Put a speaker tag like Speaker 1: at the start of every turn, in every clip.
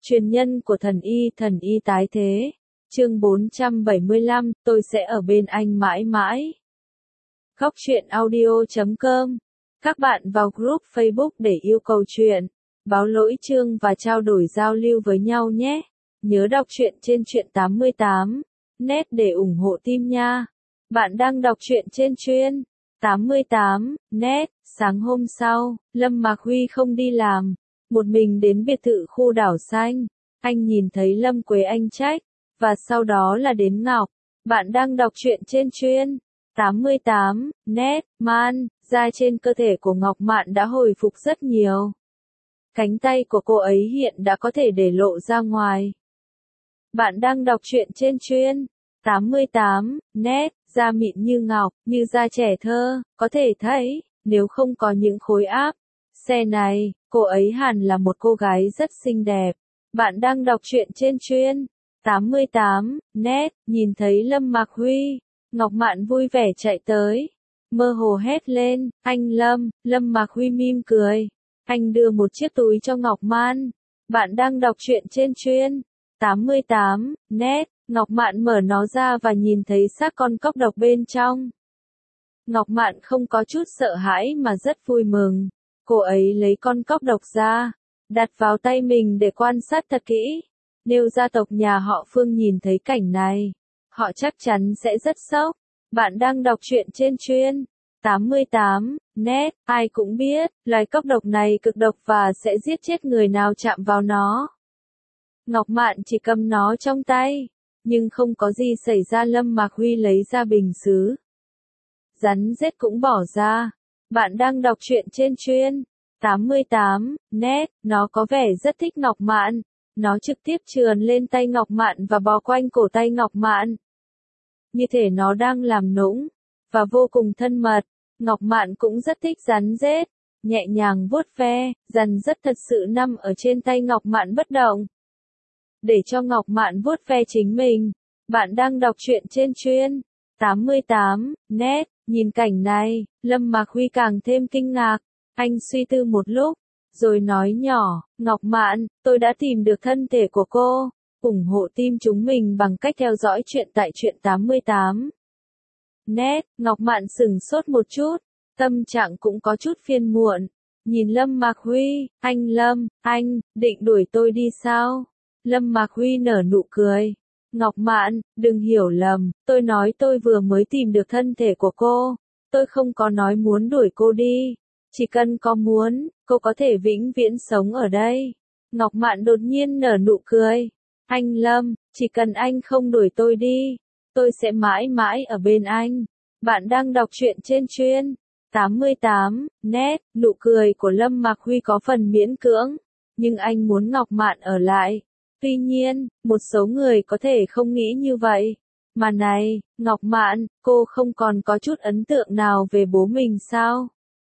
Speaker 1: Truyền nhân của thần y tái thế. Chương 475, tôi sẽ ở bên anh mãi mãi. Góc truyện audio.com. Các bạn vào group Facebook để yêu cầu chuyện, báo lỗi chương và trao đổi giao lưu với nhau nhé. Nhớ đọc truyện trên truyện 88 net để ủng hộ team nha. Bạn đang đọc truyện trên truyện 88 net. Sáng hôm sau, Lâm Mạc Huy không đi làm, một mình đến biệt thự khu đảo xanh. Anh nhìn thấy Lâm Quế Anh trách, và sau đó là đến Ngọc. Bạn đang đọc truyện trên truyện 88 net. Man, da trên cơ thể của Ngọc Mạn đã hồi phục rất nhiều. Cánh tay của cô ấy hiện đã có thể để lộ ra ngoài. Bạn đang đọc truyện trên truyện 88 net. Da mịn như ngọc, như da trẻ thơ, có thể thấy, nếu không có những khối áp xe này, cô ấy hẳn là một cô gái rất xinh đẹp. Bạn đang đọc truyện trên truyện 88 net. Nhìn thấy Lâm Mạc Huy, Ngọc Mạn vui vẻ chạy tới, mơ hồ hét lên, anh Lâm. Lâm Mạc Huy mỉm cười. Anh đưa một chiếc túi cho Ngọc Mạn. Bạn đang đọc truyện trên truyện 88 net. Ngọc Mạn mở nó ra và nhìn thấy xác con cóc độc bên trong. Ngọc Mạn không có chút sợ hãi mà rất vui mừng. Cô ấy lấy con cóc độc ra, đặt vào tay mình để quan sát thật kỹ. Nếu gia tộc nhà họ Phương nhìn thấy cảnh này, họ chắc chắn sẽ rất sốc. Bạn đang đọc truyện trên truyện 88 net. Ai cũng biết, loài cóc độc này cực độc và sẽ giết chết người nào chạm vào nó. Ngọc Mạn chỉ cầm nó trong tay, nhưng không có gì xảy ra. Lâm Mạc Huy lấy ra bình sứ, rắn rết cũng bỏ ra. Bạn đang đọc truyện trên truyện 88 net. Nó có vẻ rất thích Ngọc Mạn. Nó trực tiếp trườn lên tay Ngọc Mạn và bò quanh cổ tay Ngọc Mạn. Như thể nó đang làm nũng, và vô cùng thân mật. Ngọc Mạn cũng rất thích rắn rết, nhẹ nhàng vuốt ve, rắn rất thật sự nằm ở trên tay Ngọc Mạn bất động, để cho Ngọc Mạn vuốt ve chính mình. Bạn đang đọc truyện trên truyện 88 net. Nhìn cảnh này, Lâm Mạc Huy càng thêm kinh ngạc. Anh suy tư một lúc, rồi nói nhỏ, Ngọc Mạn, tôi đã tìm được thân thể của cô. Ủng hộ team chúng mình bằng cách theo dõi truyện tại truyện 88 net. Ngọc Mạn sửng sốt một chút, tâm trạng cũng có chút phiền muộn. Nhìn Lâm Mạc Huy, anh Lâm, anh định đuổi tôi đi sao? Lâm Mạc Huy nở nụ cười. Ngọc Mạn, đừng hiểu lầm, tôi nói tôi vừa mới tìm được thân thể của cô. Tôi không có nói muốn đuổi cô đi. Chỉ cần có muốn, cô có thể vĩnh viễn sống ở đây. Ngọc Mạn đột nhiên nở nụ cười. Anh Lâm, chỉ cần anh không đuổi tôi đi, tôi sẽ mãi mãi ở bên anh. Bạn đang đọc truyện trên truyện 88 net. Nụ cười của Lâm Mạc Huy có phần miễn cưỡng, nhưng anh muốn Ngọc Mạn ở lại. Tuy nhiên, một số người có thể không nghĩ như vậy. Mà này, Ngọc Mạn, cô không còn có chút ấn tượng nào về bố mình sao?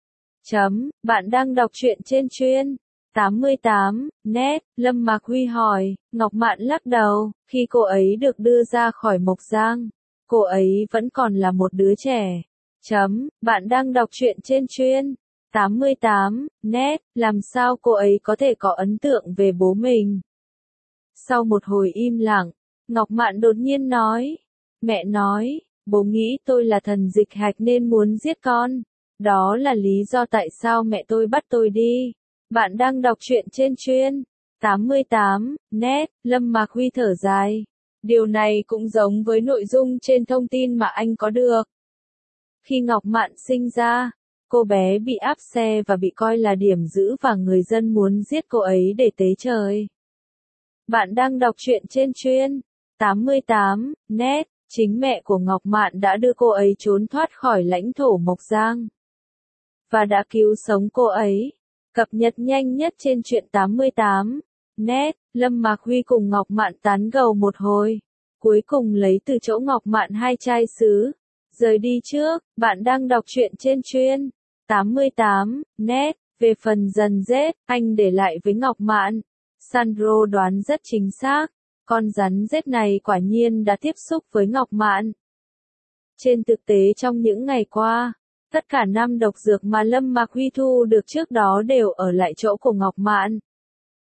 Speaker 1: Bạn đang đọc truyện trên truyện 88 net. Lâm Mạc Huy hỏi. Ngọc Mạn lắc đầu. Khi cô ấy được đưa ra khỏi Mộc Giang, cô ấy vẫn còn là một đứa trẻ. Bạn đang đọc truyện trên truyện 88 net. Làm sao cô ấy có thể có ấn tượng về bố mình? Sau một hồi im lặng, Ngọc Mạn đột nhiên nói. Mẹ nói, bố nghĩ tôi là thần dịch hạch nên muốn giết con. Đó là lý do tại sao mẹ tôi bắt tôi đi. Bạn đang đọc truyện trên truyện 88 net. Lâm Mạc Huy thở dài. Điều này cũng giống với nội dung trên thông tin mà anh có được. Khi Ngọc Mạn sinh ra, cô bé bị áp xe và bị coi là điểm dữ và người dân muốn giết cô ấy để tế trời. Bạn đang đọc truyện trên truyện 88 net. Chính mẹ của Ngọc Mạn đã đưa cô ấy trốn thoát khỏi lãnh thổ Mộc Giang, và đã cứu sống cô ấy. Cập nhật nhanh nhất trên truyện 88 net. Lâm Mạc Huy cùng Ngọc Mạn tán gẫu một hồi, cuối cùng lấy từ chỗ Ngọc Mạn 2 chai sứ, rời đi trước. Bạn đang đọc truyện trên truyện 88 net. Về phần dần rết, anh để lại với Ngọc Mạn. Sandro đoán rất chính xác. Con rắn rết này quả nhiên đã tiếp xúc với Ngọc Mạn. Trên thực tế trong những ngày qua, tất cả 5 độc dược mà Lâm Mạc Huy thu được trước đó đều ở lại chỗ của Ngọc Mạn.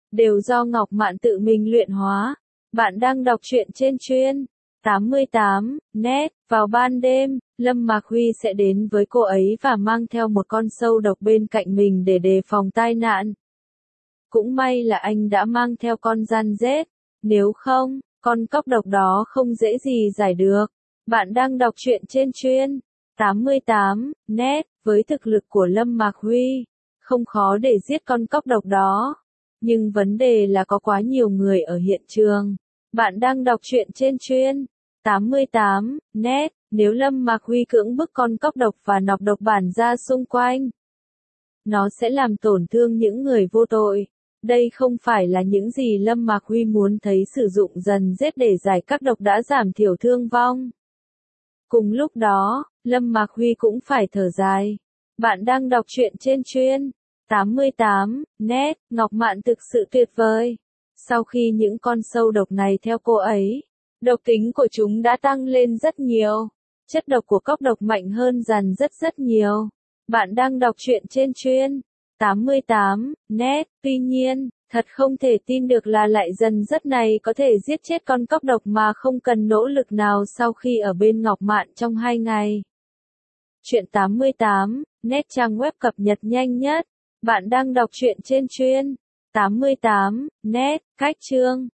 Speaker 1: đều do Ngọc Mạn tự mình luyện hóa. Bạn đang đọc truyện trên chuyên 88 net. Vào ban đêm, Lâm Mạc Huy sẽ đến với cô ấy và mang theo một con sâu độc bên cạnh mình để đề phòng tai nạn. Cũng may là anh đã mang theo con gian rết, nếu không, con cóc độc đó không dễ gì giải được. Bạn đang đọc truyện trên chuyên 88 net. Với thực lực của Lâm Mạc Huy, không khó để giết con cóc độc đó. Nhưng vấn đề là có quá nhiều người ở hiện trường. Bạn đang đọc truyện trên chuyên 88 net. Nếu Lâm Mạc Huy cưỡng bức con cóc độc và nọc độc bản ra xung quanh, nó sẽ làm tổn thương những người vô tội. Đây không phải là những gì Lâm Mạc Huy muốn thấy. Sử dụng dần giết để giải các độc đã giảm thiểu thương vong. Cùng lúc đó, Lâm Mạc Huy cũng phải thở dài. Bạn đang đọc truyện trên chuyên 88 net. Ngọc Mạn thực sự tuyệt vời. Sau khi những con sâu độc này theo cô ấy, độc tính của chúng đã tăng lên rất nhiều. Chất độc của cóc độc mạnh hơn dàn rất nhiều. Bạn đang đọc truyện trên chuyên 88 net. Tuy nhiên, thật không thể tin được là lại dần rất này có thể giết chết con cóc độc mà không cần nỗ lực nào sau khi ở bên Ngọc Mạn trong 2 ngày. Truyện 88 net trang web cập nhật nhanh nhất. Bạn đang đọc truyện trên chuyên 88 net. Cách chương